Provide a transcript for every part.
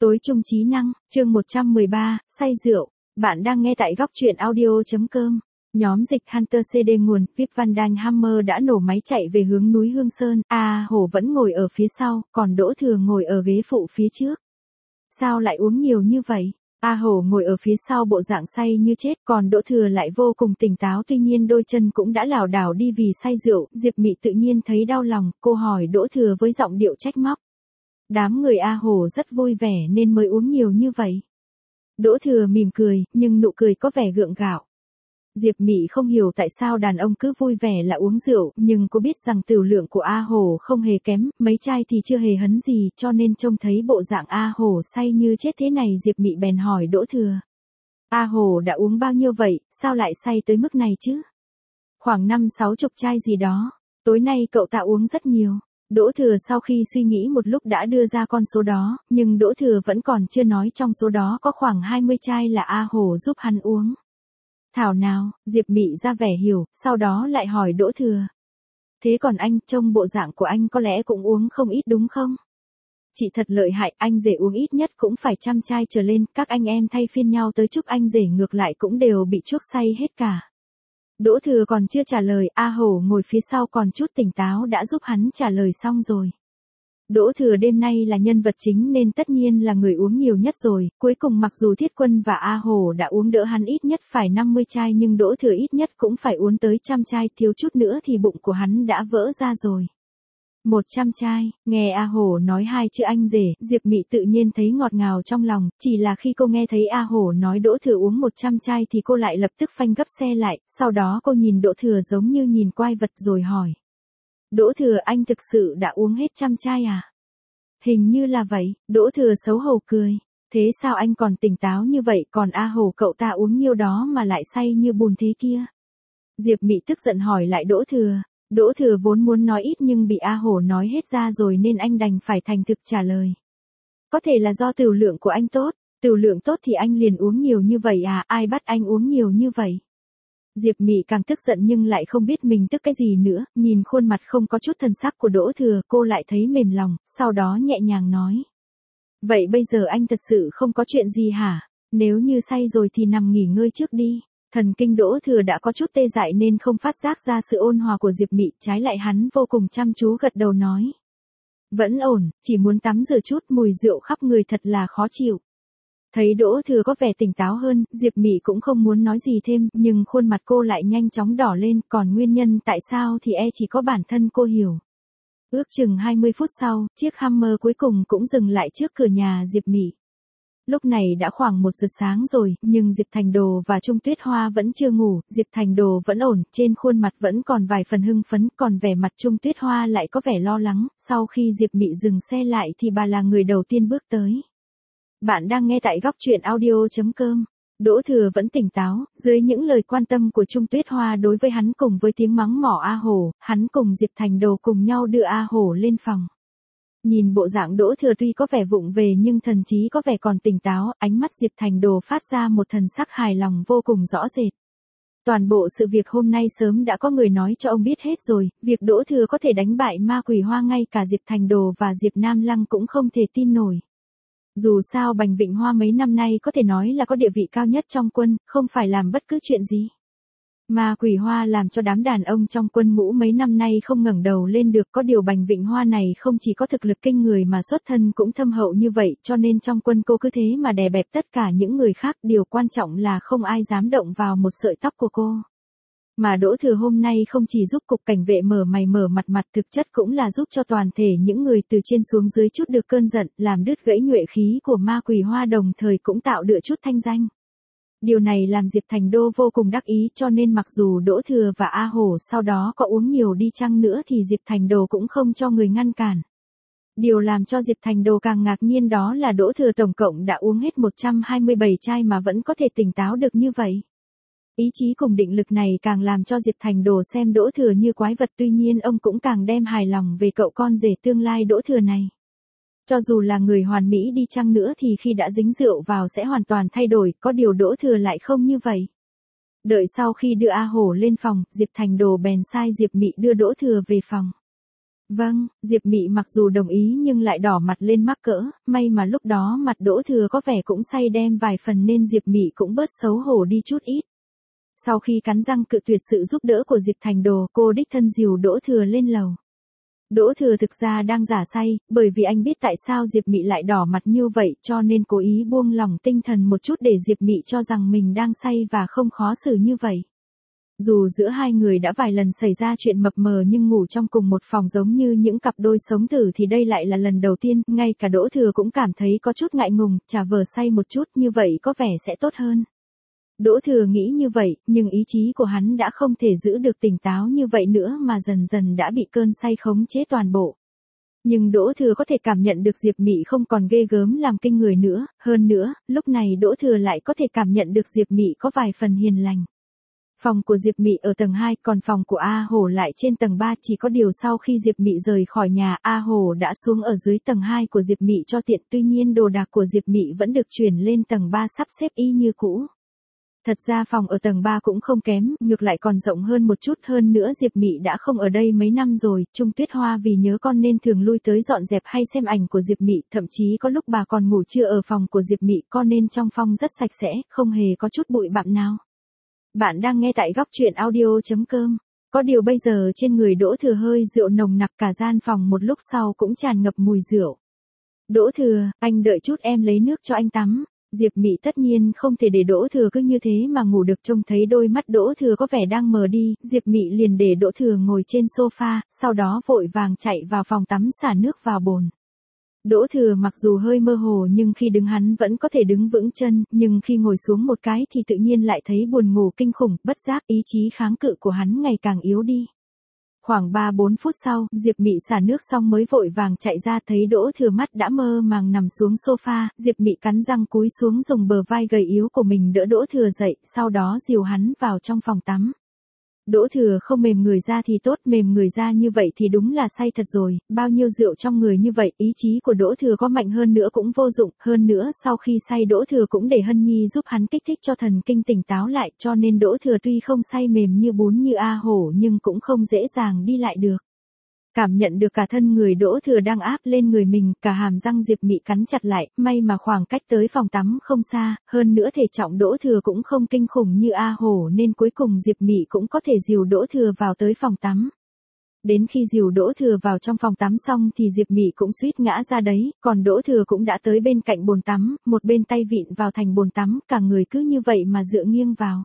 Tối trung trí năng, chương 113, say rượu. Bạn đang nghe tại góc truyện audio.com. Nhóm dịch Hunter CD nguồn, Vip Van Dine Hammer đã nổ máy chạy về hướng núi Hương Sơn. A Hổ vẫn ngồi ở phía sau, còn Đỗ Thừa ngồi ở ghế phụ phía trước. Sao lại uống nhiều như vậy? A Hổ ngồi ở phía sau bộ dạng say như chết, còn Đỗ Thừa lại vô cùng tỉnh táo, tuy nhiên đôi chân cũng đã lảo đảo đi vì say rượu. Diệp Mị tự nhiên thấy đau lòng, cô hỏi Đỗ Thừa với giọng điệu trách móc. Đám người A Hổ rất vui vẻ nên mới uống nhiều như vậy. Đỗ Thừa mỉm cười, nhưng nụ cười có vẻ gượng gạo. Diệp Mị không hiểu tại sao đàn ông cứ vui vẻ là uống rượu, nhưng cô biết rằng tửu lượng của A Hổ không hề kém, mấy chai thì chưa hề hấn gì, cho nên trông thấy bộ dạng A Hổ say như chết thế này Diệp Mị bèn hỏi Đỗ Thừa. A Hổ đã uống bao nhiêu vậy, sao lại say tới mức này chứ? Khoảng 50-60 chai gì đó, tối nay cậu ta uống rất nhiều. Đỗ Thừa sau khi suy nghĩ một lúc đã đưa ra con số đó, nhưng Đỗ Thừa vẫn còn chưa nói trong số đó có khoảng 20 chai là A Hổ giúp hắn uống. Thảo nào, Diệp Mị ra vẻ hiểu, sau đó lại hỏi Đỗ Thừa. Thế còn anh, trông bộ dạng của anh có lẽ cũng uống không ít đúng không? Chị thật lợi hại, anh rể uống ít nhất cũng phải 100 chai trở lên, các anh em thay phiên nhau tới chúc anh rể ngược lại cũng đều bị chuốc say hết cả. Đỗ Thừa còn chưa trả lời, A Hổ ngồi phía sau còn chút tỉnh táo đã giúp hắn trả lời xong rồi. Đỗ Thừa đêm nay là nhân vật chính nên tất nhiên là người uống nhiều nhất rồi, cuối cùng mặc dù Thiết Quân và A Hổ đã uống đỡ hắn ít nhất phải 50 chai nhưng Đỗ Thừa ít nhất cũng phải uống tới 100 chai, thiếu chút nữa thì bụng của hắn đã vỡ ra rồi. 100 chai, nghe A Hổ nói hai chữ anh rể, Diệp Mị tự nhiên thấy ngọt ngào trong lòng, chỉ là khi cô nghe thấy A Hổ nói Đỗ Thừa uống 100 chai thì cô lại lập tức phanh gấp xe lại, sau đó cô nhìn Đỗ Thừa giống như nhìn quái vật rồi hỏi. Đỗ Thừa, anh thực sự đã uống hết 100 chai à? Hình như là vậy, Đỗ Thừa xấu hổ cười. Thế sao anh còn tỉnh táo như vậy, còn A Hổ cậu ta uống nhiêu đó mà lại say như bùn thế kia? Diệp Mị tức giận hỏi lại Đỗ Thừa. Đỗ Thừa vốn muốn nói ít nhưng bị A Hổ nói hết ra rồi nên anh đành phải thành thực trả lời. Có thể là do tửu lượng của anh tốt, tửu lượng tốt thì anh liền uống nhiều như vậy à, ai bắt anh uống nhiều như vậy? Diệp Mị càng tức giận nhưng lại không biết mình tức cái gì nữa, nhìn khuôn mặt không có chút thần sắc của Đỗ Thừa cô lại thấy mềm lòng, sau đó nhẹ nhàng nói. Vậy bây giờ anh thật sự không có chuyện gì hả? Nếu như say rồi thì nằm nghỉ ngơi trước đi. Thần kinh Đỗ Thừa đã có chút tê dại nên không phát giác ra sự ôn hòa của Diệp Mị, trái lại hắn vô cùng chăm chú gật đầu nói. Vẫn ổn, chỉ muốn tắm rửa chút, mùi rượu khắp người thật là khó chịu. Thấy Đỗ Thừa có vẻ tỉnh táo hơn, Diệp Mị cũng không muốn nói gì thêm, nhưng khuôn mặt cô lại nhanh chóng đỏ lên, còn nguyên nhân tại sao thì chỉ có bản thân cô hiểu. Ước chừng 20 phút sau, chiếc Hammer cuối cùng cũng dừng lại trước cửa nhà Diệp Mị. Lúc này đã khoảng 1 giờ sáng rồi, nhưng Diệp Thành Đồ và Trung Tuyết Hoa vẫn chưa ngủ, Diệp Thành Đồ vẫn ổn, trên khuôn mặt vẫn còn vài phần hưng phấn, còn vẻ mặt Trung Tuyết Hoa lại có vẻ lo lắng, sau khi Diệp Mị dừng xe lại thì bà là người đầu tiên bước tới. Bạn đang nghe tại góc truyện audio.com. Đỗ Thừa vẫn tỉnh táo, dưới những lời quan tâm của Trung Tuyết Hoa đối với hắn cùng với tiếng mắng mỏ A Hổ, hắn cùng Diệp Thành Đồ cùng nhau đưa A Hổ lên phòng. Nhìn bộ dạng Đỗ Thừa tuy có vẻ vụng về nhưng thần trí có vẻ còn tỉnh táo, ánh mắt Diệp Thành Đồ phát ra một thần sắc hài lòng vô cùng rõ rệt. Toàn bộ sự việc hôm nay sớm đã có người nói cho ông biết hết rồi, việc Đỗ Thừa có thể đánh bại ma quỷ hoa ngay cả Diệp Thành Đồ và Diệp Nam Lăng cũng không thể tin nổi. Dù sao Bành Vịnh Hoa mấy năm nay có thể nói là có địa vị cao nhất trong quân, không phải làm bất cứ chuyện gì. Ma quỷ hoa làm cho đám đàn ông trong quân ngũ mấy năm nay không ngẩng đầu lên được, có điều Bành Vịnh Hoa này không chỉ có thực lực kinh người mà xuất thân cũng thâm hậu như vậy, cho nên trong quân cô cứ thế mà đè bẹp tất cả những người khác, điều quan trọng là không ai dám động vào một sợi tóc của cô. Mà Đỗ Thừa hôm nay không chỉ giúp cục cảnh vệ mở mày mở mặt thực chất cũng là giúp cho toàn thể những người từ trên xuống dưới chút được cơn giận, làm đứt gãy nhuệ khí của ma quỷ hoa đồng thời cũng tạo được chút thanh danh. Điều này làm Diệp Thành Đô vô cùng đắc ý cho nên mặc dù Đỗ Thừa và A Hổ sau đó có uống nhiều đi chăng nữa thì Diệp Thành Đồ cũng không cho người ngăn cản. Điều làm cho Diệp Thành Đồ càng ngạc nhiên đó là Đỗ Thừa tổng cộng đã uống hết 127 chai mà vẫn có thể tỉnh táo được như vậy. Ý chí cùng định lực này càng làm cho Diệp Thành Đồ xem Đỗ Thừa như quái vật, tuy nhiên ông cũng càng đem hài lòng về cậu con rể tương lai Đỗ Thừa này. Cho dù là người hoàn mỹ đi chăng nữa thì khi đã dính rượu vào sẽ hoàn toàn thay đổi, có điều Đỗ Thừa lại không như vậy. Đợi sau khi đưa A Hổ lên phòng, Diệp Thành Đồ bèn sai Diệp Mị đưa Đỗ Thừa về phòng. Vâng, Diệp Mị mặc dù đồng ý nhưng lại đỏ mặt lên mắc cỡ, may mà lúc đó mặt Đỗ Thừa có vẻ cũng say đem vài phần nên Diệp Mị cũng bớt xấu hổ đi chút ít. Sau khi cắn răng cự tuyệt sự giúp đỡ của Diệp Thành Đồ, cô đích thân dìu Đỗ Thừa lên lầu. Đỗ Thừa thực ra đang giả say, bởi vì anh biết tại sao Diệp Mị lại đỏ mặt như vậy cho nên cố ý buông lỏng tinh thần một chút để Diệp Mị cho rằng mình đang say và không khó xử như vậy. Dù giữa hai người đã vài lần xảy ra chuyện mập mờ nhưng ngủ trong cùng một phòng giống như những cặp đôi sống thử thì đây lại là lần đầu tiên, ngay cả Đỗ Thừa cũng cảm thấy có chút ngại ngùng, chả vờ say một chút như vậy có vẻ sẽ tốt hơn. Đỗ Thừa nghĩ như vậy, nhưng ý chí của hắn đã không thể giữ được tỉnh táo như vậy nữa mà dần dần đã bị cơn say khống chế toàn bộ. Nhưng Đỗ Thừa có thể cảm nhận được Diệp Mị không còn ghê gớm làm kinh người nữa, hơn nữa, lúc này Đỗ Thừa lại có thể cảm nhận được Diệp Mị có vài phần hiền lành. Phòng của Diệp Mị ở tầng 2, còn phòng của A Hổ lại trên tầng 3, chỉ có điều sau khi Diệp Mị rời khỏi nhà, A Hổ đã xuống ở dưới tầng 2 của Diệp Mị cho tiện, tuy nhiên đồ đạc của Diệp Mị vẫn được chuyển lên tầng 3 sắp xếp y như cũ. Thật ra phòng ở tầng 3 cũng không kém, ngược lại còn rộng hơn một chút, hơn nữa Diệp Mị đã không ở đây mấy năm rồi, Trung Tuyết Hoa vì nhớ con nên thường lui tới dọn dẹp hay xem ảnh của Diệp Mị, thậm chí có lúc bà còn ngủ trưa ở phòng của Diệp Mị, con nên trong phòng rất sạch sẽ, không hề có chút bụi bặm nào. Bạn đang nghe tại góc truyện audio.com. Có điều bây giờ trên người Đỗ Thừa hơi rượu nồng nặc, cả gian phòng một lúc sau cũng tràn ngập mùi rượu. Đỗ Thừa, anh đợi chút em lấy nước cho anh tắm. Diệp Mị tất nhiên không thể để Đỗ Thừa cứ như thế mà ngủ được, trông thấy đôi mắt Đỗ Thừa có vẻ đang mờ đi, Diệp Mị liền để Đỗ Thừa ngồi trên sofa, sau đó vội vàng chạy vào phòng tắm xả nước vào bồn. Đỗ Thừa mặc dù hơi mơ hồ nhưng khi đứng hắn vẫn có thể đứng vững chân, nhưng khi ngồi xuống một cái thì tự nhiên lại thấy buồn ngủ kinh khủng, bất giác ý chí kháng cự của hắn ngày càng yếu đi. Khoảng 3-4 phút sau, Diệp Mị xả nước xong mới vội vàng chạy ra, thấy Đỗ Thừa mắt đã mơ màng nằm xuống sofa, Diệp Mị cắn răng cúi xuống dùng bờ vai gầy yếu của mình đỡ Đỗ Thừa dậy, sau đó dìu hắn vào trong phòng tắm. Đỗ Thừa không mềm người ra thì tốt, mềm người ra như vậy thì đúng là say thật rồi, bao nhiêu rượu trong người như vậy, ý chí của Đỗ Thừa có mạnh hơn nữa cũng vô dụng, hơn nữa sau khi say Đỗ Thừa cũng để Hân Nhi giúp hắn kích thích cho thần kinh tỉnh táo lại, cho nên Đỗ Thừa tuy không say mềm như bún như A Hổ nhưng cũng không dễ dàng đi lại được. Cảm nhận được cả thân người Đỗ Thừa đang áp lên người mình, cả hàm răng Diệp Mị cắn chặt lại, may mà khoảng cách tới phòng tắm không xa, hơn nữa thể trọng Đỗ Thừa cũng không kinh khủng như A Hổ nên cuối cùng Diệp Mị cũng có thể dìu Đỗ Thừa vào tới phòng tắm. Đến khi dìu Đỗ Thừa vào trong phòng tắm xong thì Diệp Mị cũng suýt ngã ra đấy, còn Đỗ Thừa cũng đã tới bên cạnh bồn tắm, một bên tay vịn vào thành bồn tắm, cả người cứ như vậy mà dựa nghiêng vào.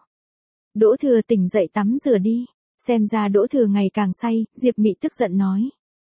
Đỗ Thừa tỉnh dậy tắm rửa đi. Xem ra Đỗ Thừa ngày càng say, Diệp Mị tức giận nói.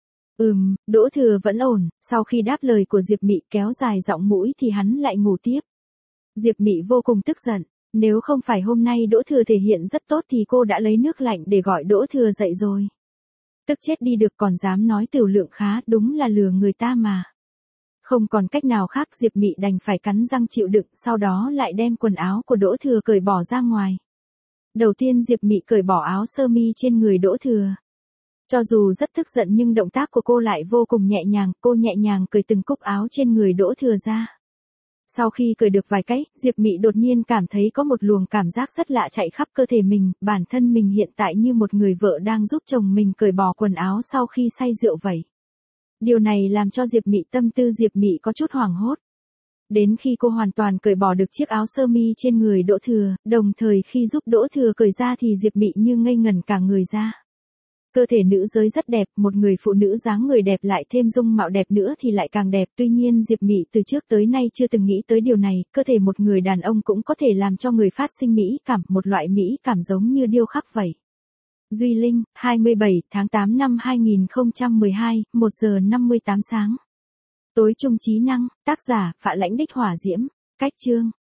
Đỗ Thừa vẫn ổn, sau khi đáp lời của Diệp Mị kéo dài giọng mũi thì hắn lại ngủ tiếp. Diệp Mị vô cùng tức giận, nếu không phải hôm nay Đỗ Thừa thể hiện rất tốt thì cô đã lấy nước lạnh để gọi Đỗ Thừa dậy rồi. Tức chết đi được, còn dám nói tiểu lượng khá, đúng là lừa người ta mà. Không còn cách nào khác, Diệp Mị đành phải cắn răng chịu đựng, sau đó lại đem quần áo của Đỗ Thừa cởi bỏ ra ngoài. Đầu tiên Diệp Mị cởi bỏ áo sơ mi trên người Đỗ Thừa. Cho dù rất tức giận nhưng động tác của cô lại vô cùng nhẹ nhàng, cô nhẹ nhàng cởi từng cúc áo trên người Đỗ Thừa ra. Sau khi cởi được vài cái, Diệp Mị đột nhiên cảm thấy có một luồng cảm giác rất lạ chạy khắp cơ thể mình, bản thân mình hiện tại như một người vợ đang giúp chồng mình cởi bỏ quần áo sau khi say rượu vậy. Điều này làm cho Diệp Mị tâm tư Diệp Mị có chút hoảng hốt. Đến khi cô hoàn toàn cởi bỏ được chiếc áo sơ mi trên người Đỗ Thừa, đồng thời khi giúp Đỗ Thừa cởi ra thì Diệp Mị như ngây ngẩn cả người ra. Cơ thể nữ giới rất đẹp, một người phụ nữ dáng người đẹp lại thêm dung mạo đẹp nữa thì lại càng đẹp, tuy nhiên Diệp Mị từ trước tới nay chưa từng nghĩ tới điều này, cơ thể một người đàn ông cũng có thể làm cho người phát sinh mỹ cảm, một loại mỹ cảm giống như điêu khắc vậy. Duy Linh, 27 tháng 8 năm 2012, 1 giờ 58 sáng. Tối trung trí năng, tác giả, Phạ Lãnh Đích Hỏa Diễm, cách chương.